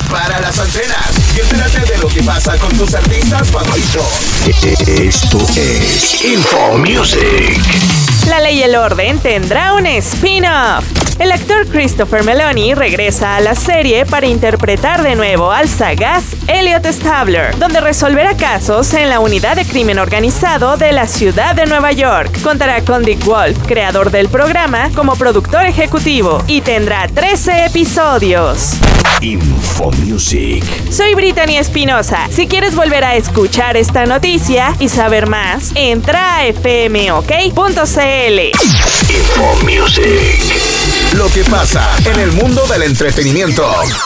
Prepara las antenas y entérate de lo que pasa con tus artistas favoritos. Esto es Info Music. La Ley y el Orden tendrá un spin-off. El actor Christopher Meloni regresa a la serie para interpretar de nuevo al sagaz Elliot Stabler, donde resolverá casos en la unidad de crimen organizado de la ciudad de Nueva York. Contará con Dick Wolf, creador del programa, como productor ejecutivo, y tendrá 13 episodios. Info Music. Soy Brittany Espinosa. Si quieres volver a escuchar esta noticia y saber más, entra a fmok.cl. Info Music. Lo que pasa en el mundo del entretenimiento.